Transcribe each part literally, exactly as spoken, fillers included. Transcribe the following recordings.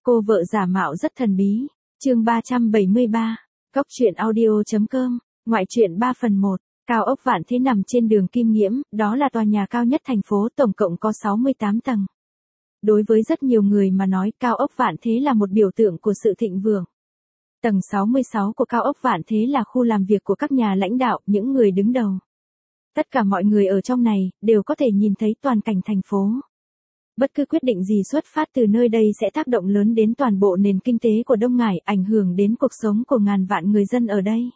Cô vợ giả mạo rất thần bí. Chương ba trăm bảy mươi ba. Cốc truyện audio chấm com. Ngoại truyện ba phần một. Cao ốc Vạn Thế nằm trên đường Kim Nghiễm, đó là tòa nhà cao nhất thành phố, tổng cộng có sáu mươi tám tầng. Đối với rất nhiều người mà nói, cao ốc Vạn Thế là một biểu tượng của sự thịnh vượng. Tầng sáu mươi sáu của cao ốc Vạn Thế là khu làm việc của các nhà lãnh đạo, những người đứng đầu. Tất cả mọi người ở trong này đều có thể nhìn thấy toàn cảnh thành phố. Bất cứ quyết định gì xuất phát từ nơi đây sẽ tác động lớn đến toàn bộ nền kinh tế của Đông Ngải, ảnh hưởng đến cuộc sống của ngàn vạn người dân ở đây.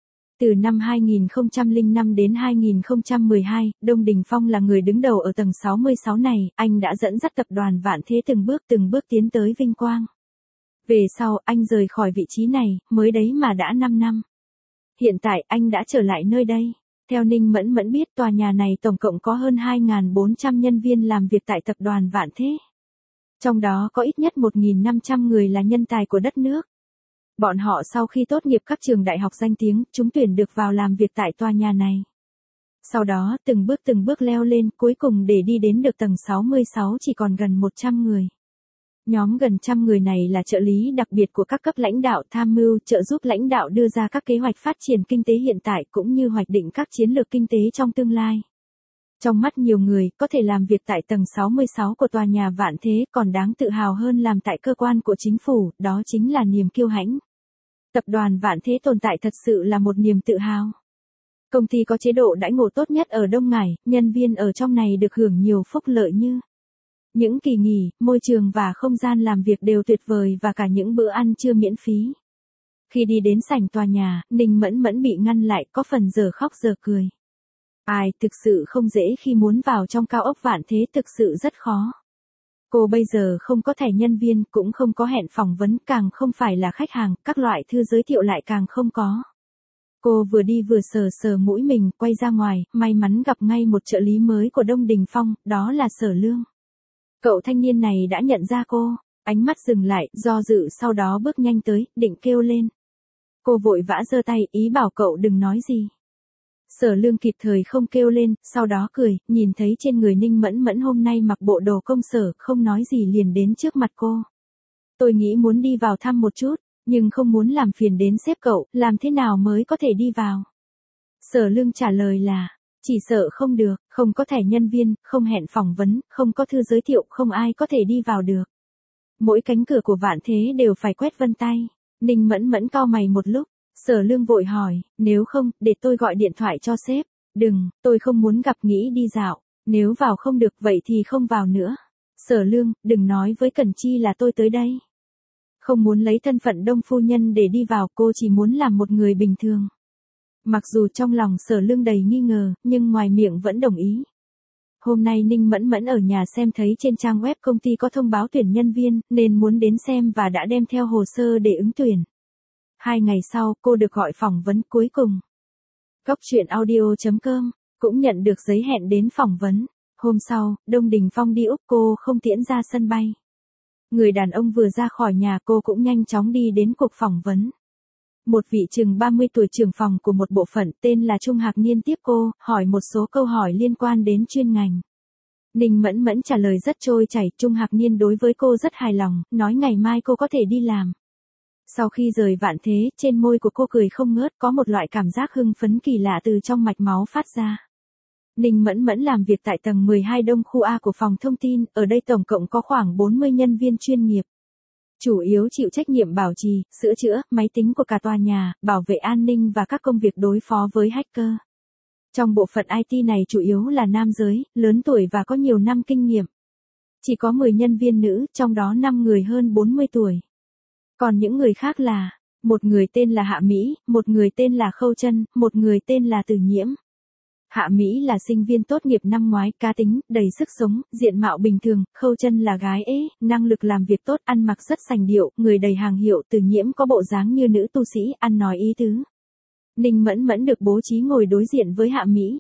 Từ năm hai nghìn không trăm lẻ năm đến hai nghìn không trăm mười hai, Đông Đình Phong là người đứng đầu ở tầng sáu mươi sáu này, anh đã dẫn dắt tập đoàn Vạn Thế từng bước từng bước tiến tới vinh quang. Về sau, anh rời khỏi vị trí này, mới đấy mà đã năm năm. Hiện tại, anh đã trở lại nơi đây. Theo Ninh Mẫn Mẫn biết, tòa nhà này tổng cộng có hơn hai nghìn bốn trăm nhân viên làm việc tại tập đoàn Vạn Thế. Trong đó có ít nhất một nghìn năm trăm người là nhân tài của đất nước. Bọn họ sau khi tốt nghiệp các trường đại học danh tiếng, trúng tuyển được vào làm việc tại tòa nhà này. Sau đó, từng bước từng bước leo lên, cuối cùng để đi đến được tầng sáu mươi sáu chỉ còn gần một trăm người. Nhóm gần trăm người này là trợ lý đặc biệt của các cấp lãnh đạo tham mưu, trợ giúp lãnh đạo đưa ra các kế hoạch phát triển kinh tế hiện tại cũng như hoạch định các chiến lược kinh tế trong tương lai. Trong mắt nhiều người, có thể làm việc tại tầng sáu mươi sáu của tòa nhà Vạn Thế còn đáng tự hào hơn làm tại cơ quan của chính phủ, đó chính là niềm kiêu hãnh. Tập đoàn Vạn Thế tồn tại thật sự là một niềm tự hào. Công ty có chế độ đãi ngộ tốt nhất ở Đông Ngải, nhân viên ở trong này được hưởng nhiều phúc lợi như những kỳ nghỉ, môi trường và không gian làm việc đều tuyệt vời và cả những bữa ăn trưa miễn phí. Khi đi đến sảnh tòa nhà, Ninh Mẫn Mẫn bị ngăn lại, có phần giờ khóc giờ cười. Ai, thực sự không dễ khi muốn vào trong cao ốc Vạn Thế, thực sự rất khó. Cô bây giờ không có thẻ nhân viên, cũng không có hẹn phỏng vấn, càng không phải là khách hàng, các loại thư giới thiệu lại càng không có. Cô vừa đi vừa sờ sờ mũi mình, quay ra ngoài, may mắn gặp ngay một trợ lý mới của Đông Đình Phong, đó là Sở Lương. Cậu thanh niên này đã nhận ra cô, ánh mắt dừng lại, do dự sau đó bước nhanh tới, định kêu lên. Cô vội vã giơ tay, ý bảo cậu đừng nói gì. Sở Lương kịp thời không kêu lên, sau đó cười, nhìn thấy trên người Ninh Mẫn Mẫn hôm nay mặc bộ đồ công sở, không nói gì liền đến trước mặt cô. Tôi nghĩ muốn đi vào thăm một chút, nhưng không muốn làm phiền đến sếp cậu, làm thế nào mới có thể đi vào? Sở Lương trả lời là, chỉ sợ không được, không có thẻ nhân viên, không hẹn phỏng vấn, không có thư giới thiệu, không ai có thể đi vào được. Mỗi cánh cửa của Vạn Thế đều phải quét vân tay. Ninh Mẫn Mẫn cau mày một lúc, Sở Lương vội hỏi, nếu không, để tôi gọi điện thoại cho sếp. Đừng, tôi không muốn gặp, nghĩ đi dạo, nếu vào không được vậy thì không vào nữa. Sở Lương, đừng nói với Cẩn Chi là tôi tới đây. Không muốn lấy thân phận đông phu nhân để đi vào, cô chỉ muốn làm một người bình thường. Mặc dù trong lòng Sở Lương đầy nghi ngờ, nhưng ngoài miệng vẫn đồng ý. Hôm nay Ninh Mẫn Mẫn ở nhà xem thấy trên trang web công ty có thông báo tuyển nhân viên, nên muốn đến xem và đã đem theo hồ sơ để ứng tuyển. Hai ngày sau, cô được gọi phỏng vấn cuối cùng. Cốc truyện audio chấm com cũng nhận được giấy hẹn đến phỏng vấn. Hôm sau, Đông Đình Phong đi Úc, cô không tiễn ra sân bay. Người đàn ông vừa ra khỏi nhà, cô cũng nhanh chóng đi đến cuộc phỏng vấn. Một vị chừng ba mươi tuổi trưởng phòng của một bộ phận tên là Trung Hạc Niên tiếp cô, hỏi một số câu hỏi liên quan đến chuyên ngành. Ninh Mẫn Mẫn trả lời rất trôi chảy, Trung Hạc Niên đối với cô rất hài lòng, nói ngày mai cô có thể đi làm. Sau khi rời Vạn Thế, trên môi của cô cười không ngớt, có một loại cảm giác hưng phấn kỳ lạ từ trong mạch máu phát ra. Ninh Mẫn Mẫn làm việc tại tầng mười hai Đông khu A của phòng thông tin, ở đây tổng cộng có khoảng bốn mươi nhân viên chuyên nghiệp. Chủ yếu chịu trách nhiệm bảo trì, sửa chữa, máy tính của cả tòa nhà, bảo vệ an ninh và các công việc đối phó với hacker. Trong bộ phận i tê này chủ yếu là nam giới, lớn tuổi và có nhiều năm kinh nghiệm. Chỉ có mười nhân viên nữ, trong đó năm người hơn bốn mươi tuổi. Còn những người khác là, một người tên là Hạ Mỹ, một người tên là Khâu Chân, một người tên là Từ Nhiễm. Hạ Mỹ là sinh viên tốt nghiệp năm ngoái, cá tính, đầy sức sống, diện mạo bình thường. Khâu Chân là gái ế, năng lực làm việc tốt, ăn mặc rất sành điệu, người đầy hàng hiệu. Từ Nhiễm có bộ dáng như nữ tu sĩ, ăn nói ý tứ. Ninh Mẫn Mẫn được bố trí ngồi đối diện với Hạ Mỹ.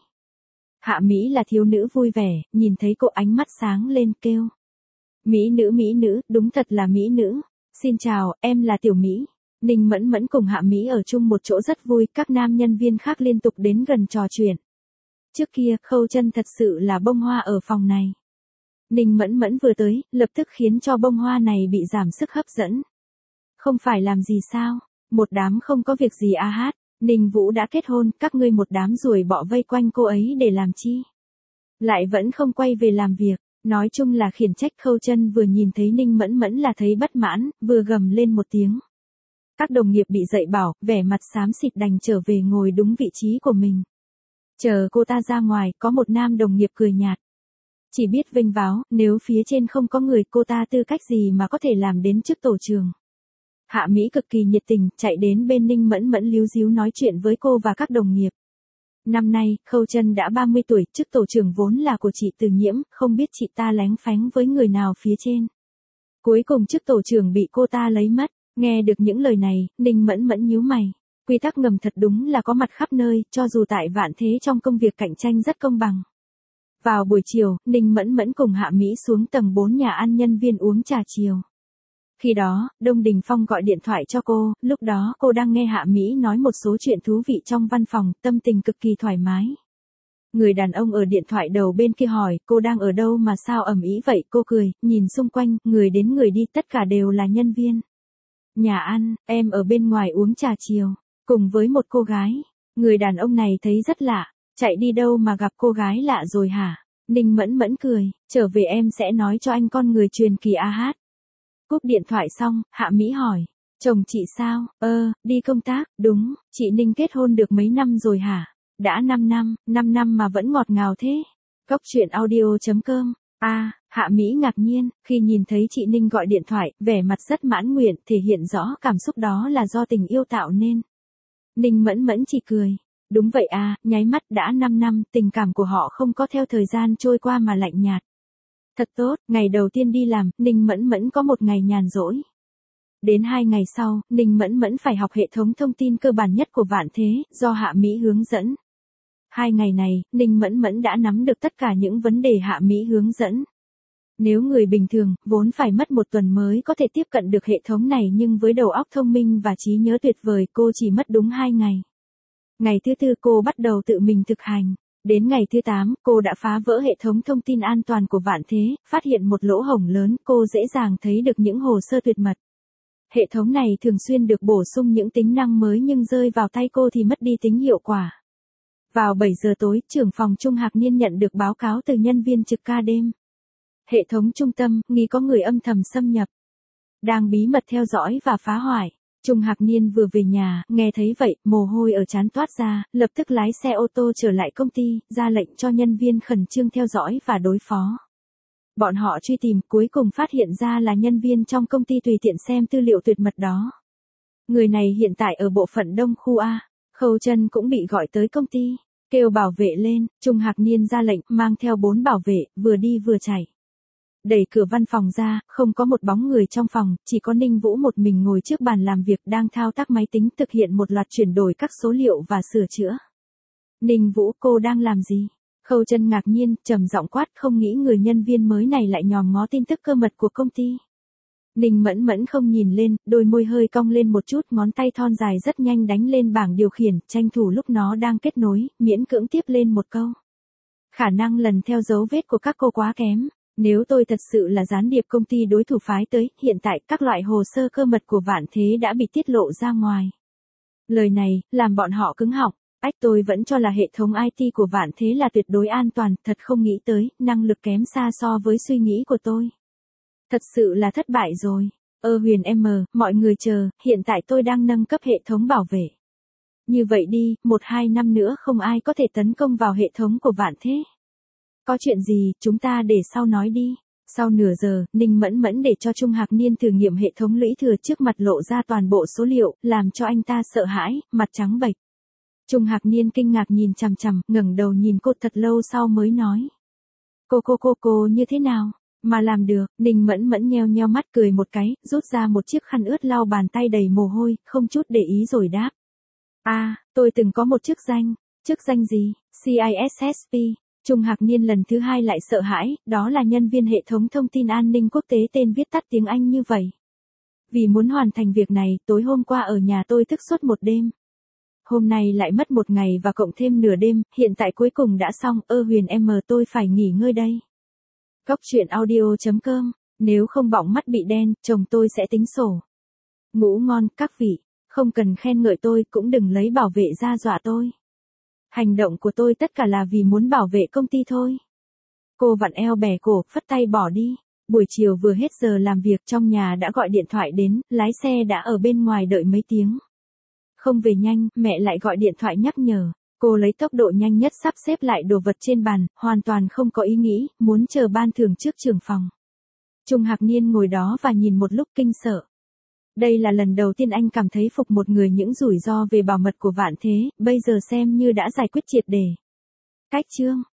Hạ Mỹ là thiếu nữ vui vẻ, nhìn thấy cô ánh mắt sáng lên kêu. Mỹ nữ Mỹ nữ, đúng thật là Mỹ nữ. Xin chào, em là Tiểu Mỹ. Ninh Mẫn Mẫn cùng Hạ Mỹ ở chung một chỗ rất vui, các nam nhân viên khác liên tục đến gần trò chuyện. Trước kia, Khâu Chân thật sự là bông hoa ở phòng này. Ninh Mẫn Mẫn vừa tới, lập tức khiến cho bông hoa này bị giảm sức hấp dẫn. Không phải làm gì sao? Một đám không có việc gì a hát. Ninh Vũ đã kết hôn, các ngươi một đám ruồi bọ vây quanh cô ấy để làm chi? Lại vẫn không quay về làm việc. Nói chung là khiển trách. Khâu Chân vừa nhìn thấy Ninh Mẫn Mẫn là thấy bất mãn, vừa gầm lên một tiếng. Các đồng nghiệp bị dạy bảo, vẻ mặt xám xịt đành trở về ngồi đúng vị trí của mình. Chờ cô ta ra ngoài, có một nam đồng nghiệp cười nhạt. Chỉ biết vênh váo, nếu phía trên không có người, cô ta tư cách gì mà có thể làm đến chức tổ trưởng. Hạ Mỹ cực kỳ nhiệt tình, chạy đến bên Ninh Mẫn Mẫn líu díu nói chuyện với cô và các đồng nghiệp. Năm nay, Khâu Chân đã ba mươi tuổi, chức tổ trưởng vốn là của chị Từ Nhiễm, không biết chị ta lén phánh với người nào phía trên. Cuối cùng chức tổ trưởng bị cô ta lấy mất. Nghe được những lời này, Ninh Mẫn Mẫn nhíu mày. Quy tắc ngầm thật đúng là có mặt khắp nơi, cho dù tại Vạn Thế trong công việc cạnh tranh rất công bằng. Vào buổi chiều, Ninh Mẫn Mẫn cùng Hạ Mỹ xuống tầng bốn nhà ăn nhân viên uống trà chiều. Khi đó, Đông Đình Phong gọi điện thoại cho cô, lúc đó cô đang nghe Hạ Mỹ nói một số chuyện thú vị trong văn phòng, tâm tình cực kỳ thoải mái. Người đàn ông ở điện thoại đầu bên kia hỏi, cô đang ở đâu mà sao ầm ĩ vậy? Cô cười, nhìn xung quanh, người đến người đi tất cả đều là nhân viên. Nhà ăn, em ở bên ngoài uống trà chiều, cùng với một cô gái. Người đàn ông này thấy rất lạ, chạy đi đâu mà gặp cô gái lạ rồi hả? Ninh Mẫn Mẫn cười, trở về em sẽ nói cho anh con người truyền kỳ a hát. Cúp điện thoại xong, Hạ Mỹ hỏi, chồng chị sao? Ơ, đi công tác, đúng, chị Ninh kết hôn được mấy năm rồi hả? Đã năm năm, năm năm mà vẫn ngọt ngào thế. Cốc truyện audio chấm com. À, Hạ Mỹ ngạc nhiên, khi nhìn thấy chị Ninh gọi điện thoại, vẻ mặt rất mãn nguyện, thể hiện rõ cảm xúc đó là do tình yêu tạo nên. Ninh Mẫn Mẫn chỉ cười. Đúng vậy à, nháy mắt đã năm năm, tình cảm của họ không có theo thời gian trôi qua mà lạnh nhạt. Thật tốt, ngày đầu tiên đi làm, Ninh Mẫn Mẫn có một ngày nhàn rỗi. Đến hai ngày sau, Ninh Mẫn Mẫn phải học hệ thống thông tin cơ bản nhất của Vạn Thế, do Hạ Mỹ hướng dẫn. Hai ngày này, Ninh Mẫn Mẫn đã nắm được tất cả những vấn đề Hạ Mỹ hướng dẫn. Nếu người bình thường, vốn phải mất một tuần mới có thể tiếp cận được hệ thống này, nhưng với đầu óc thông minh và trí nhớ tuyệt vời, cô chỉ mất đúng hai ngày. Ngày thứ tư cô bắt đầu tự mình thực hành. Đến ngày thứ tám, cô đã phá vỡ hệ thống thông tin an toàn của Vạn Thế, phát hiện một lỗ hổng lớn, cô dễ dàng thấy được những hồ sơ tuyệt mật. Hệ thống này thường xuyên được bổ sung những tính năng mới nhưng rơi vào tay cô thì mất đi tính hiệu quả. Vào bảy giờ tối, trưởng phòng Trung Hạc Niên nhận được báo cáo từ nhân viên trực ca đêm. Hệ thống trung tâm, nghi có người âm thầm xâm nhập. Đang bí mật theo dõi và phá hoại. Trung Hạc Niên vừa về nhà, nghe thấy vậy, mồ hôi ở trán toát ra, lập tức lái xe ô tô trở lại công ty, ra lệnh cho nhân viên khẩn trương theo dõi và đối phó. Bọn họ truy tìm, cuối cùng phát hiện ra là nhân viên trong công ty tùy tiện xem tư liệu tuyệt mật đó. Người này hiện tại ở bộ phận Đông khu A. Khâu Chân cũng bị gọi tới công ty, kêu bảo vệ lên, Trung Hạc Niên ra lệnh, mang theo bốn bảo vệ, vừa đi vừa chạy. Đẩy cửa văn phòng ra, không có một bóng người trong phòng, chỉ có Ninh Vũ một mình ngồi trước bàn làm việc đang thao tác máy tính thực hiện một loạt chuyển đổi các số liệu và sửa chữa. Ninh Vũ, cô đang làm gì? Khâu Chân ngạc nhiên, trầm giọng quát, không nghĩ người nhân viên mới này lại nhòm ngó tin tức cơ mật của công ty. Ninh Mẫn Mẫn không nhìn lên, đôi môi hơi cong lên một chút, ngón tay thon dài rất nhanh đánh lên bảng điều khiển, tranh thủ lúc nó đang kết nối, miễn cưỡng tiếp lên một câu. Khả năng lần theo dấu vết của các cô quá kém. Nếu tôi thật sự là gián điệp công ty đối thủ phái tới, hiện tại các loại hồ sơ cơ mật của Vạn Thế đã bị tiết lộ ra ngoài. Lời này, làm bọn họ cứng họng. Ách, tôi vẫn cho là hệ thống i tê của Vạn Thế là tuyệt đối an toàn, thật không nghĩ tới, năng lực kém xa so với suy nghĩ của tôi. Thật sự là thất bại rồi. Ơ Huyền M, mọi người chờ, hiện tại tôi đang nâng cấp hệ thống bảo vệ. Như vậy đi, một hai năm nữa không ai có thể tấn công vào hệ thống của Vạn Thế. Có chuyện gì, chúng ta để sau nói đi. Sau nửa giờ, Ninh Mẫn Mẫn để cho Trung Hạc Niên thử nghiệm hệ thống lũy thừa trước mặt lộ ra toàn bộ số liệu, làm cho anh ta sợ hãi, mặt trắng bệch. Trung Hạc Niên kinh ngạc nhìn chằm chằm, ngẩng đầu nhìn cô thật lâu sau mới nói. Cô cô cô cô như thế nào? Mà làm được, Ninh Mẫn Mẫn nheo nheo mắt cười một cái, rút ra một chiếc khăn ướt lau bàn tay đầy mồ hôi, không chút để ý rồi đáp. À, tôi từng có một chức danh. Chức danh gì? xê i ét ét pê. Trung Hạc Niên lần thứ hai lại sợ hãi, đó là nhân viên hệ thống thông tin an ninh quốc tế, tên viết tắt tiếng Anh như vậy. Vì muốn hoàn thành việc này, tối hôm qua ở nhà tôi thức suốt một đêm. Hôm nay lại mất một ngày và cộng thêm nửa đêm, hiện tại cuối cùng đã xong. Ơ Huyền M, tôi phải nghỉ ngơi đây. Cốc truyện audio chấm com, nếu không bọng mắt bị đen, chồng tôi sẽ tính sổ. Ngủ ngon, các vị, không cần khen ngợi tôi, cũng đừng lấy bảo vệ ra dọa tôi. Hành động của tôi tất cả là vì muốn bảo vệ công ty thôi. Cô vặn eo bẻ cổ, phất tay bỏ đi. Buổi chiều vừa hết giờ làm việc, trong nhà đã gọi điện thoại đến, lái xe đã ở bên ngoài đợi mấy tiếng. Không về nhanh, mẹ lại gọi điện thoại nhắc nhở. Cô lấy tốc độ nhanh nhất sắp xếp lại đồ vật trên bàn, hoàn toàn không có ý nghĩ, muốn chờ ban thưởng trước trưởng phòng. Trung Hạc Niên ngồi đó và nhìn một lúc kinh sợ. Đây là lần đầu tiên anh cảm thấy phục một người những rủi ro về bảo mật của Vạn Thế, bây giờ xem như đã giải quyết triệt để. Cách chương